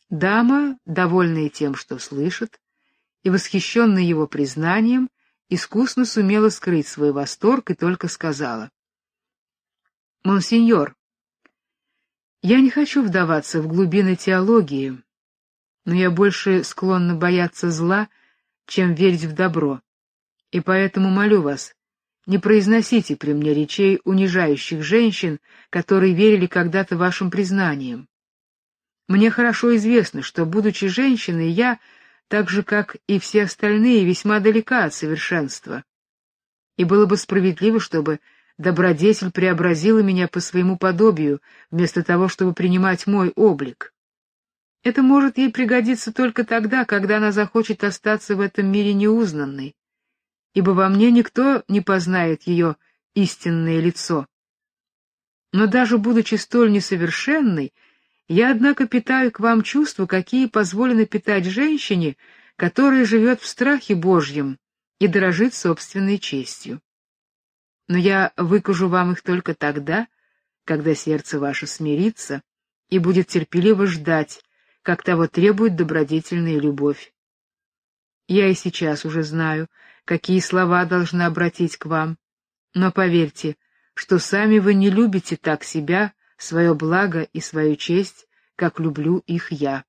Дама, довольная тем, что слышит, и восхищенная его признанием, искусно сумела скрыть свой восторг и только сказала: «Монсеньор, я не хочу вдаваться в глубины теологии, но я больше склонна бояться зла, чем верить в добро, и поэтому молю вас, не произносите при мне речей, унижающих женщин, которые верили когда-то вашим признаниям. Мне хорошо известно, что, будучи женщиной, я, так же, как и все остальные, весьма далека от совершенства, и было бы справедливо, чтобы добродетель преобразила меня по своему подобию, вместо того, чтобы принимать мой облик. Это может ей пригодиться только тогда, когда она захочет остаться в этом мире неузнанной, ибо во мне никто не познает ее истинное лицо. Но даже будучи столь несовершенной, я, однако, питаю к вам чувства, какие позволено питать женщине, которая живет в страхе Божьем и дорожит собственной честью. Но я выкажу вам их только тогда, когда сердце ваше смирится и будет терпеливо ждать, как того требует добродетельная любовь. Я и сейчас уже знаю, какие слова должна обратить к вам, но поверьте, что сами вы не любите так себя, свое благо и свою честь, как люблю их я.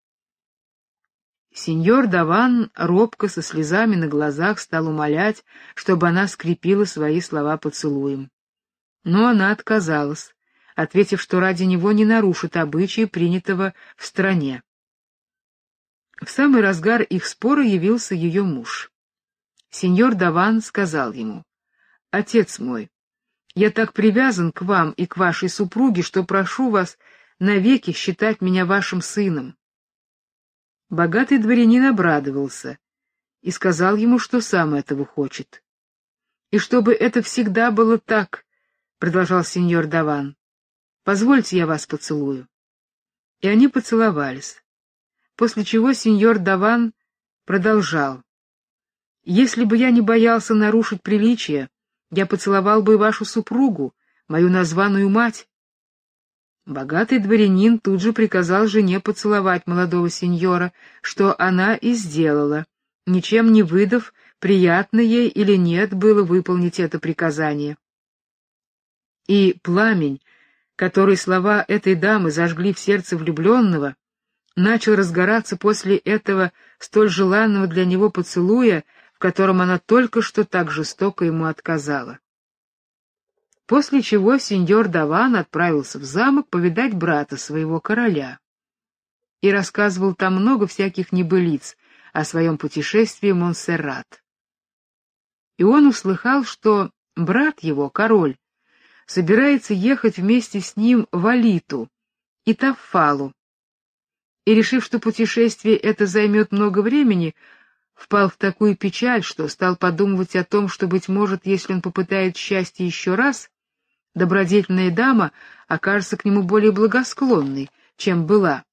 Сеньор Даван робко со слезами на глазах стал умолять, чтобы она скрепила свои слова поцелуем. Но она отказалась, ответив, что ради него не нарушит обычаи, принятого в стране. В самый разгар их спора явился ее муж. Сеньор Даван сказал ему: «Отец мой, я так привязан к вам и к вашей супруге, что прошу вас навеки считать меня вашим сыном». Богатый дворянин обрадовался и сказал ему, что сам этого хочет. «И чтобы это всегда было так, — продолжал сеньор Даван, — позвольте, я вас поцелую». И они поцеловались, после чего сеньор Даван продолжал: «Если бы я не боялся нарушить приличие, я поцеловал бы и вашу супругу, мою названную мать». Богатый дворянин тут же приказал жене поцеловать молодого сеньора, что она и сделала, ничем не выдав, приятно ей или нет было выполнить это приказание. И пламень, который слова этой дамы зажгли в сердце влюбленного, начал разгораться после этого столь желанного для него поцелуя, в котором она только что так жестоко ему отказала. После чего сеньор Даван отправился в замок повидать брата своего короля и рассказывал там много всяких небылиц о своем путешествии в Монсеррат. И он услыхал, что брат его, король, собирается ехать вместе с ним в Алиту и Таффалу, и, решив, что путешествие это займет много времени, впал в такую печаль, что стал подумывать о том, что, быть может, если он попытает счастье еще раз, добродетельная дама окажется к нему более благосклонной, чем была.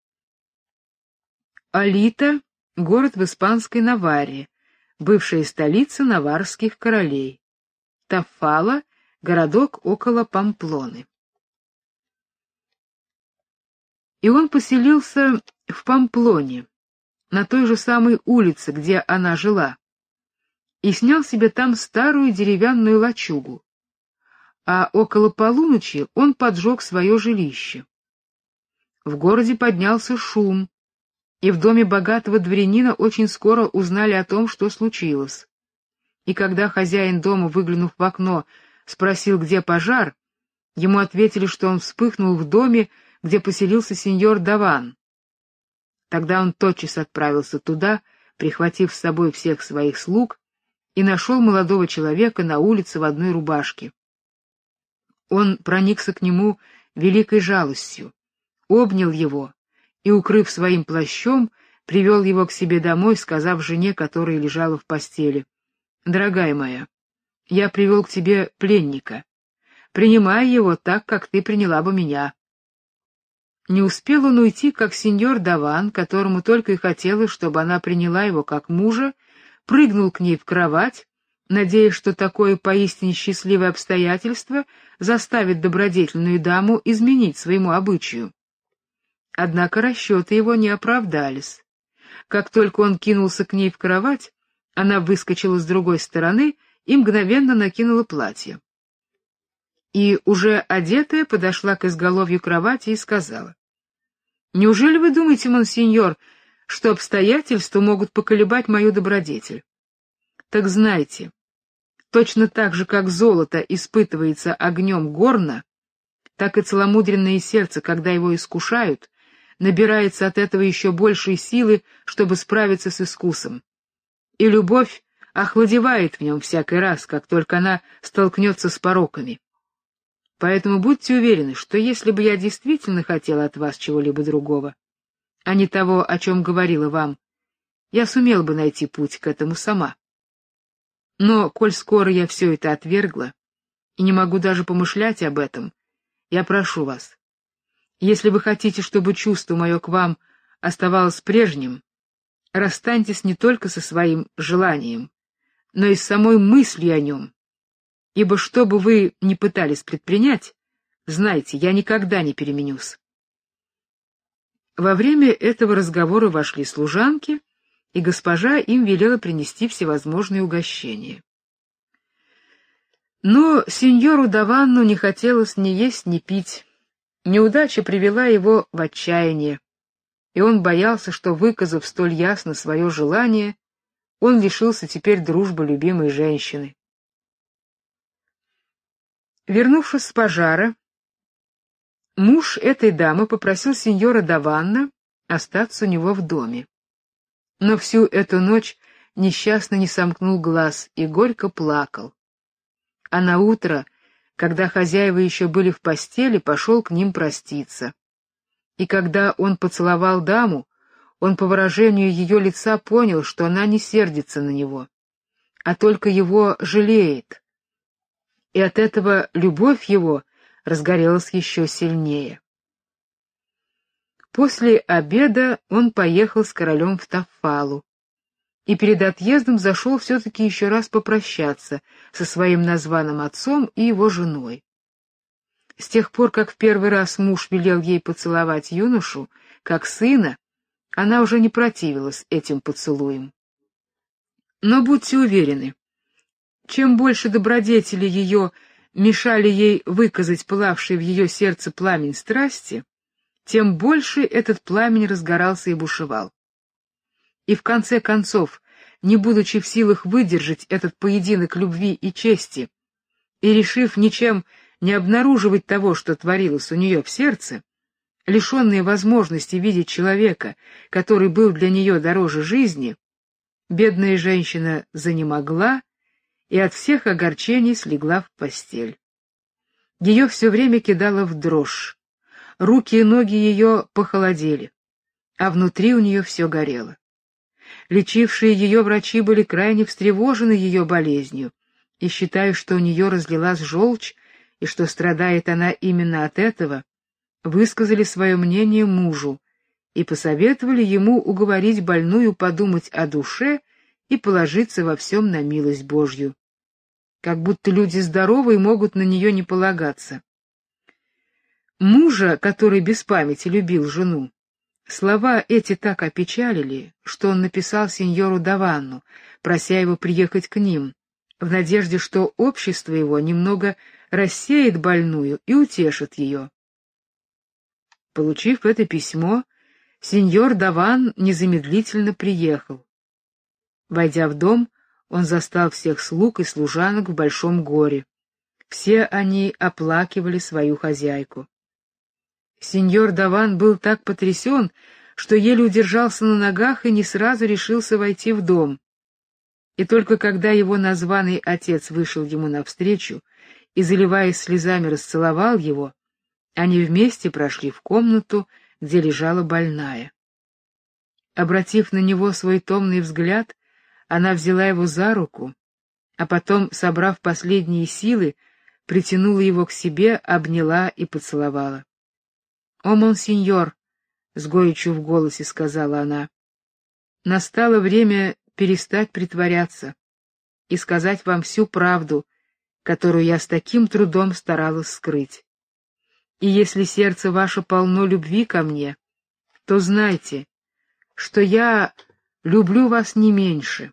Алита — город в испанской Наварре, бывшая столица наварских королей. Таффала — городок около Памплоны. И он поселился в Памплоне, на той же самой улице, где она жила, и снял себе там старую деревянную лачугу, а около полуночи он поджег свое жилище. В городе поднялся шум, и в доме богатого дворянина очень скоро узнали о том, что случилось. И когда хозяин дома, выглянув в окно, спросил, где пожар, ему ответили, что он вспыхнул в доме, где поселился сеньор Даван. Тогда он тотчас отправился туда, прихватив с собой всех своих слуг, и нашел молодого человека на улице в одной рубашке. Он проникся к нему великой жалостью, обнял его и, укрыв своим плащом, привел его к себе домой, сказав жене, которая лежала в постели: «Дорогая моя, я привел к тебе пленника. Принимай его так, как ты приняла бы меня». Не успел он уйти, как сеньор Даван, которому только и хотелось, чтобы она приняла его как мужа, прыгнул к ней в кровать, надеясь, что такое поистине счастливое обстоятельство заставит добродетельную даму изменить своему обычаю. Однако расчеты его не оправдались. Как только он кинулся к ней в кровать, она выскочила с другой стороны и мгновенно накинула платье. И, уже одетая, подошла к изголовью кровати и сказала: «Неужели вы думаете, монсеньор, что обстоятельства могут поколебать мою добродетель? Так знайте, точно так же, как золото испытывается огнем горна, так и целомудренное сердце, когда его искушают, набирается от этого еще большей силы, чтобы справиться с искусом. И любовь охладевает в нем всякий раз, как только она столкнется с пороками. Поэтому будьте уверены, что если бы я действительно хотела от вас чего-либо другого, а не того, о чем говорила вам, я сумела бы найти путь к этому сама. Но, коль скоро я все это отвергла и не могу даже помышлять об этом, я прошу вас, если вы хотите, чтобы чувство мое к вам оставалось прежним, расстаньтесь не только со своим желанием, но и с самой мыслью о нем, ибо что бы вы ни пытались предпринять, знайте, я никогда не переменюсь». Во время этого разговора вошли служанки, и госпожа им велела принести всевозможные угощения. Но сеньору Даванну не хотелось ни есть, ни пить. Неудача привела его в отчаяние, и он боялся, что, выказав столь ясно свое желание, он лишился теперь дружбы любимой женщины. Вернувшись с пожара, муж этой дамы попросил сеньора Даванна остаться у него в доме. Но всю эту ночь несчастный не сомкнул глаз и горько плакал. А наутро, когда хозяева еще были в постели, пошел к ним проститься. И когда он поцеловал даму, он по выражению ее лица понял, что она не сердится на него, а только его жалеет. И от этого любовь его разгорелась еще сильнее. После обеда он поехал с королем в Таффалу, и перед отъездом зашел все-таки еще раз попрощаться со своим названным отцом и его женой. С тех пор, как в первый раз муж велел ей поцеловать юношу, как сына, она уже не противилась этим поцелуям. Но будьте уверены, чем больше добродетели ее мешали ей выказать пылавший в ее сердце пламень страсти, тем больше этот пламень разгорался и бушевал. И в конце концов, не будучи в силах выдержать этот поединок любви и чести, и решив ничем не обнаруживать того, что творилось у нее в сердце, лишенная возможности видеть человека, который был для нее дороже жизни, бедная женщина занемогла и от всех огорчений слегла в постель. Ее все время кидало в дрожь, руки и ноги ее похолодели, а внутри у нее все горело. Лечившие ее врачи были крайне встревожены ее болезнью и, считая, что у нее разлилась желчь и что страдает она именно от этого, высказали свое мнение мужу и посоветовали ему уговорить больную подумать о душе и положиться во всем на милость Божью. Как будто люди здоровые могут на нее не полагаться. Мужа, который без памяти любил жену, слова эти так опечалили, что он написал сеньору Даванну, прося его приехать к ним, в надежде, что общество его немного рассеет больную и утешит ее. Получив это письмо, сеньор Даван незамедлительно приехал. Войдя в дом, он застал всех слуг и служанок в большом горе. Все они оплакивали свою хозяйку. Сеньор Даван был так потрясен, что еле удержался на ногах и не сразу решился войти в дом. И только когда его названный отец вышел ему навстречу и, заливаясь слезами, расцеловал его, они вместе прошли в комнату, где лежала больная. Обратив на него свой томный взгляд, она взяла его за руку, а потом, собрав последние силы, притянула его к себе, обняла и поцеловала. «О, монсеньор!» — с горечью в голосе сказала она. «Настало время перестать притворяться и сказать вам всю правду, которую я с таким трудом старалась скрыть. И если сердце ваше полно любви ко мне, то знайте, что я люблю вас не меньше.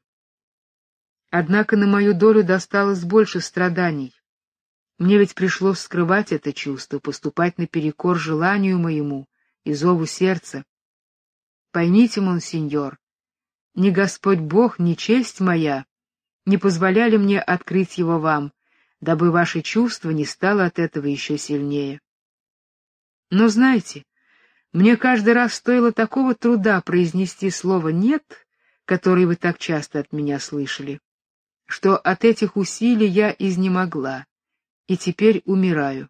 Однако на мою долю досталось больше страданий. Мне ведь пришлось скрывать это чувство, поступать наперекор желанию моему и зову сердца. Поймите, монсеньор, ни Господь Бог, ни честь моя не позволяли мне открыть его вам, дабы ваше чувство не стало от этого еще сильнее. Но знаете, мне каждый раз стоило такого труда произнести слово «нет», которое вы так часто от меня слышали, что от этих усилий я изнемогла, и теперь умираю.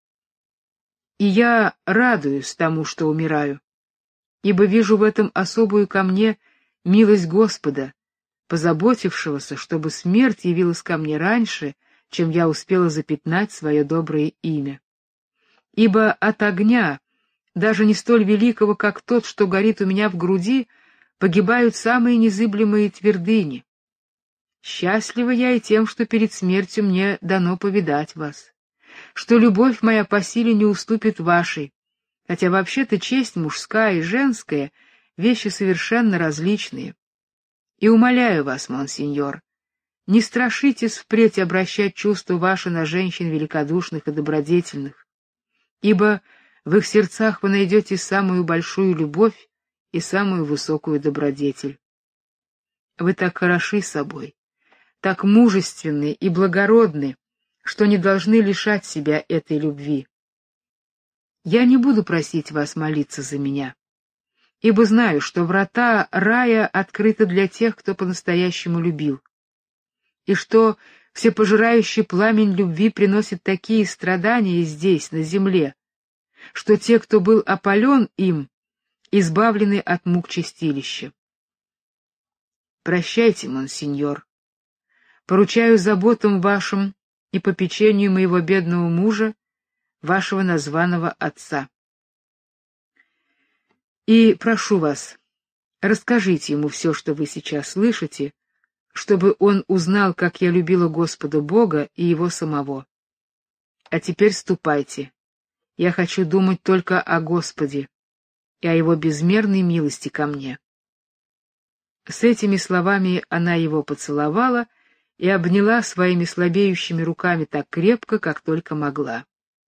И я радуюсь тому, что умираю, ибо вижу в этом особую ко мне милость Господа, позаботившегося, чтобы смерть явилась ко мне раньше, чем я успела запятнать свое доброе имя. Ибо от огня, даже не столь великого, как тот, что горит у меня в груди, погибают самые незыблемые твердыни. Счастлива я и тем, что перед смертью мне дано повидать вас, что любовь моя по силе не уступит вашей, хотя вообще-то честь мужская и женская — вещи совершенно различные. И умоляю вас, монсеньор, не страшитесь впредь обращать чувства ваши на женщин великодушных и добродетельных, ибо в их сердцах вы найдете самую большую любовь и самую высокую добродетель. Вы так хороши собой, так мужественны и благородны, что не должны лишать себя этой любви. Я не буду просить вас молиться за меня, ибо знаю, что врата рая открыты для тех, кто по-настоящему любил, и что всепожирающий пламень любви приносит такие страдания здесь, на земле, что те, кто был опален им, избавлены от мук чистилища. Прощайте, монсеньор. Поручаю заботам вашим и попечению моего бедного мужа, вашего названного отца. И прошу вас, расскажите ему все, что вы сейчас слышите, чтобы он узнал, как я любила Господа Бога и его самого. А теперь ступайте. Я хочу думать только о Господе и о его безмерной милости ко мне. С этими словами она его поцеловала и обняла своими слабеющими руками так крепко, как только могла.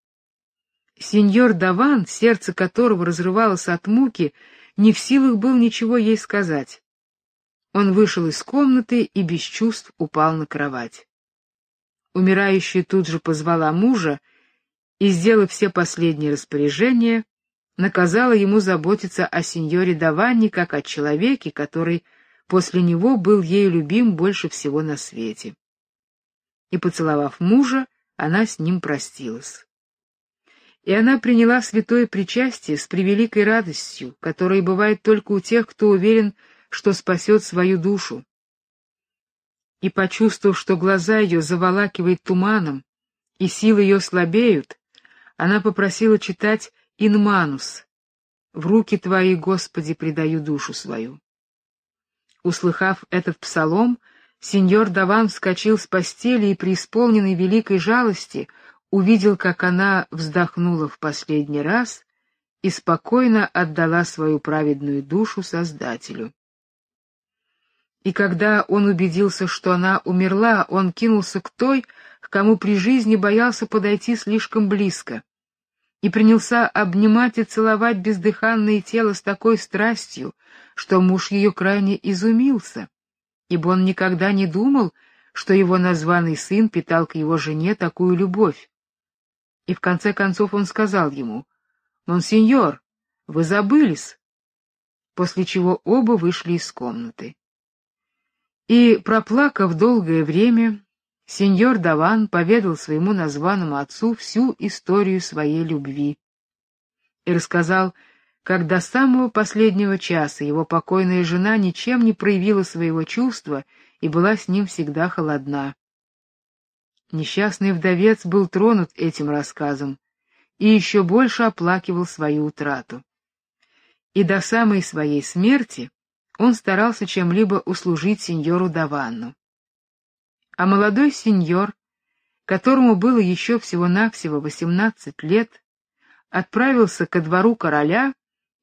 Сеньор Даван, сердце которого разрывалось от муки, не в силах был ничего ей сказать. Он вышел из комнаты и без чувств упал на кровать. Умирающая тут же позвала мужа и, сделав все последние распоряжения, наказала ему заботиться о сеньоре Даванне как о человеке, который после него был ею любим больше всего на свете. И, поцеловав мужа, она с ним простилась. И она приняла святое причастие с превеликой радостью, которая бывает только у тех, кто уверен, что спасет свою душу. И, почувствовав, что глаза ее заволакивает туманом, и силы ее слабеют, она попросила читать «Инманус» «В руки Твои, Господи, предаю душу свою». Услыхав этот псалом, сеньор Даван вскочил с постели и, преисполненный великой жалости, увидел, как она вздохнула в последний раз и спокойно отдала свою праведную душу Создателю. И когда он убедился, что она умерла, он кинулся к той, к кому при жизни боялся подойти слишком близко, и принялся обнимать и целовать бездыханное тело с такой страстью, что муж ее крайне изумился, ибо он никогда не думал, что его названный сын питал к его жене такую любовь. И в конце концов он сказал ему: «Монсеньор, вы забылись», после чего оба вышли из комнаты. И, проплакав долгое время, сеньор Даван поведал своему названному отцу всю историю своей любви и рассказал, как до самого последнего часа его покойная жена ничем не проявила своего чувства и была с ним всегда холодна. Несчастный вдовец был тронут этим рассказом и еще больше оплакивал свою утрату. И до самой своей смерти он старался чем-либо услужить сеньору Даванну. А молодой сеньор, которому было еще всего-навсего 18 лет, отправился ко двору короля и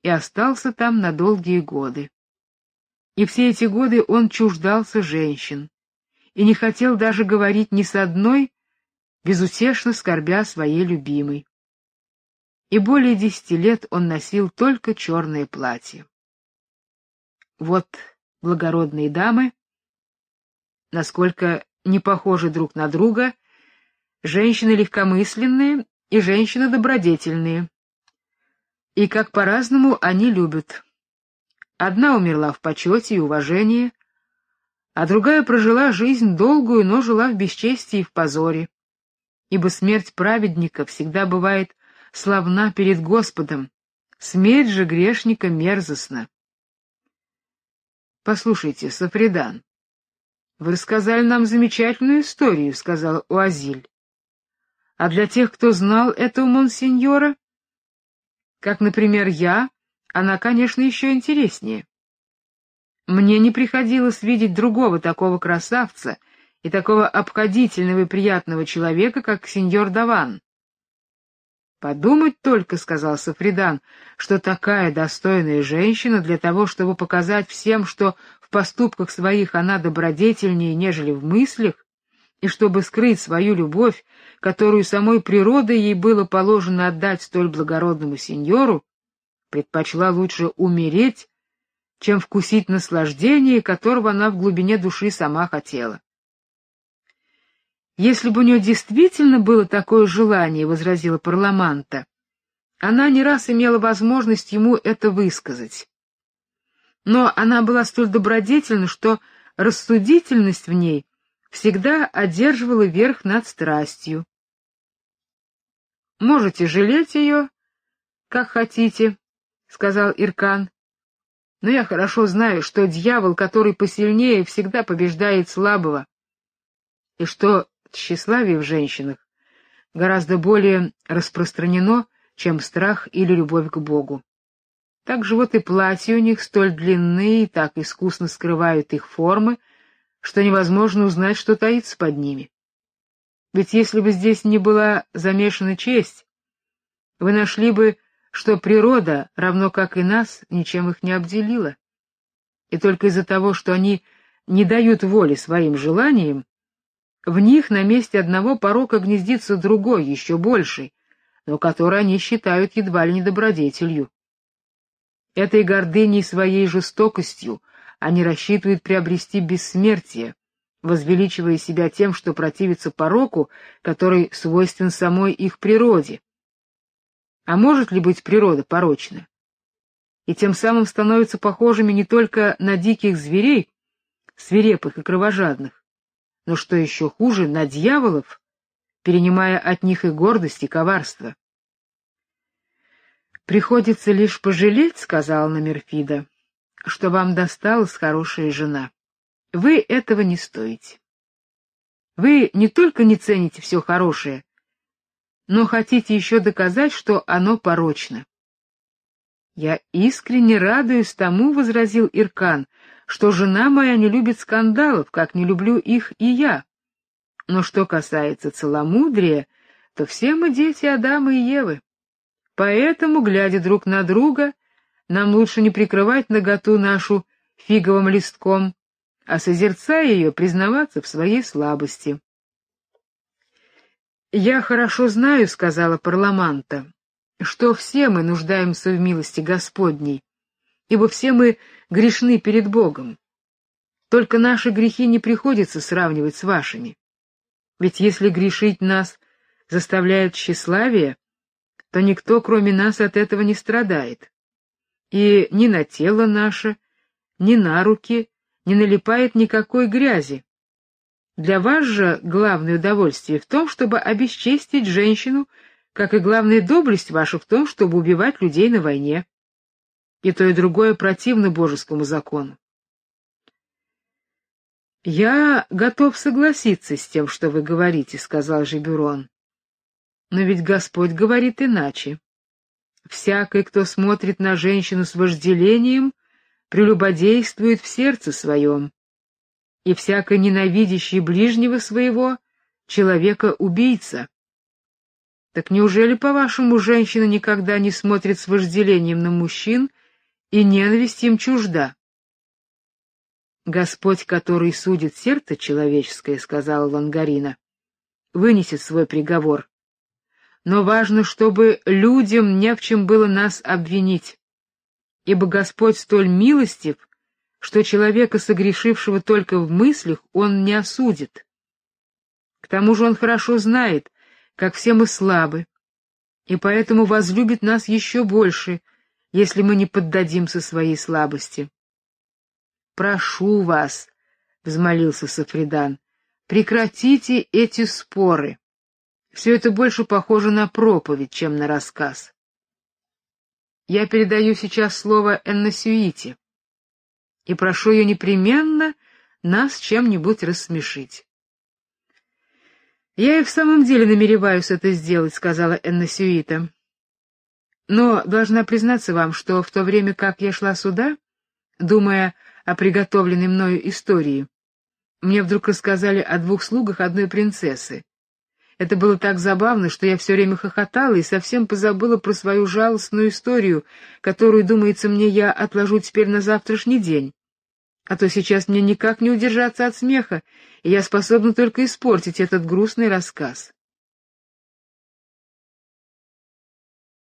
и остался там на долгие годы. И все эти годы он чуждался женщин и не хотел даже говорить ни с одной, безутешно скорбя своей любимой. И более 10 лет он носил только черное платье. Вот благородные дамы, насколько не похожи друг на друга, женщины легкомысленные и женщины добродетельные. И как по-разному они любят. Одна умерла в почете и уважении, а другая прожила жизнь долгую, но жила в бесчестии и в позоре. Ибо смерть праведника всегда бывает славна перед Господом, смерть же грешника мерзостна. Послушайте, Сафридан, вы рассказали нам замечательную историю, сказала Уазиль. А для тех, кто знал этого монсеньора, как, например, я, она, конечно, еще интереснее. Мне не приходилось видеть другого такого красавца и такого обходительного и приятного человека, как сеньор Даван. Подумать только, сказал Сафридан, что такая достойная женщина для того, чтобы показать всем, что в поступках своих она добродетельнее, нежели в мыслях, и чтобы скрыть свою любовь, которую самой природой ей было положено отдать столь благородному сеньору, предпочла лучше умереть, чем вкусить наслаждение, которого она в глубине души сама хотела. Если бы у нее действительно было такое желание, возразила Парламанта, она не раз имела возможность ему это высказать. Но она была столь добродетельна, что рассудительность в ней всегда одерживала верх над страстью. Можете жалеть ее, как хотите, сказал Иркан. Но я хорошо знаю, что дьявол, который посильнее, всегда побеждает слабого, и что тщеславие в женщинах гораздо более распространено, чем страх или любовь к Богу. Так же вот и платья у них столь длинные и так искусно скрывают их формы, что невозможно узнать, что таится под ними. Ведь если бы здесь не была замешана честь, вы нашли бы, что природа, равно как и нас, ничем их не обделила. И только из-за того, что они не дают воли своим желаниям, в них на месте одного порока гнездится другой, еще больший, но который они считают едва ли не добродетелью. Этой гордыней своей жестокостью они рассчитывают приобрести бессмертие, возвеличивая себя тем, что противится пороку, который свойствен самой их природе. А может ли быть природа порочна? И тем самым становятся похожими не только на диких зверей, свирепых и кровожадных, но что еще хуже, на дьяволов, перенимая от них и гордость, и коварство. Приходится лишь пожалеть, сказала Номерфида, что вам досталась хорошая жена. Вы этого не стоите. Вы не только не цените все хорошее, но хотите еще доказать, что оно порочно. Я искренне радуюсь тому, возразил Иркан, что жена моя не любит скандалов, как не люблю их и я. Но что касается целомудрия, то все мы дети Адама и Евы. Поэтому, глядя друг на друга, нам лучше не прикрывать наготу нашу фиговым листком, а созерцая ее, признаваться в своей слабости. Я хорошо знаю, сказала Парламанта, что все мы нуждаемся в милости Господней, ибо все мы грешны перед Богом. Только наши грехи не приходится сравнивать с вашими. Ведь если грешить нас заставляет тщеславие, то никто, кроме нас, от этого не страдает. И ни на тело наше, ни на руки не налипает никакой грязи. Для вас же главное удовольствие в том, чтобы обесчестить женщину, как и главная доблесть ваша в том, чтобы убивать людей на войне. И то, и другое противно божескому закону. Я готов согласиться с тем, что вы говорите, сказал Жебюрон. Но ведь Господь говорит иначе. Всякий, кто смотрит на женщину с вожделением, прелюбодействует в сердце своем, и всякий ненавидящий ближнего своего человека убийца. Так неужели, по-вашему, женщина никогда не смотрит с вожделением на мужчин, и ненависть им чужда? Господь, который судит сердце человеческое, сказала Лангарина, вынесет свой приговор. Но важно, чтобы людям не в чем было нас обвинить, ибо Господь столь милостив, что человека, согрешившего только в мыслях, он не осудит. К тому же он хорошо знает, как все мы слабы, и поэтому возлюбит нас еще больше, если мы не поддадимся своей слабости. «Прошу вас», — взмолился Сафридан, — «прекратите эти споры. Все это больше похоже на проповедь, чем на рассказ. Я передаю сейчас слово Энносюите и прошу ее непременно нас чем-нибудь рассмешить». «Я и в самом деле намереваюсь это сделать», — сказала Энносюита. «Но должна признаться вам, что в то время, как я шла сюда, думая о приготовленной мною истории, мне вдруг рассказали о двух слугах одной принцессы. Это было так забавно, что я все время хохотала и совсем позабыла про свою жалостную историю, которую, думается мне, я отложу теперь на завтрашний день. А то сейчас мне никак не удержаться от смеха, и я способна только испортить этот грустный рассказ.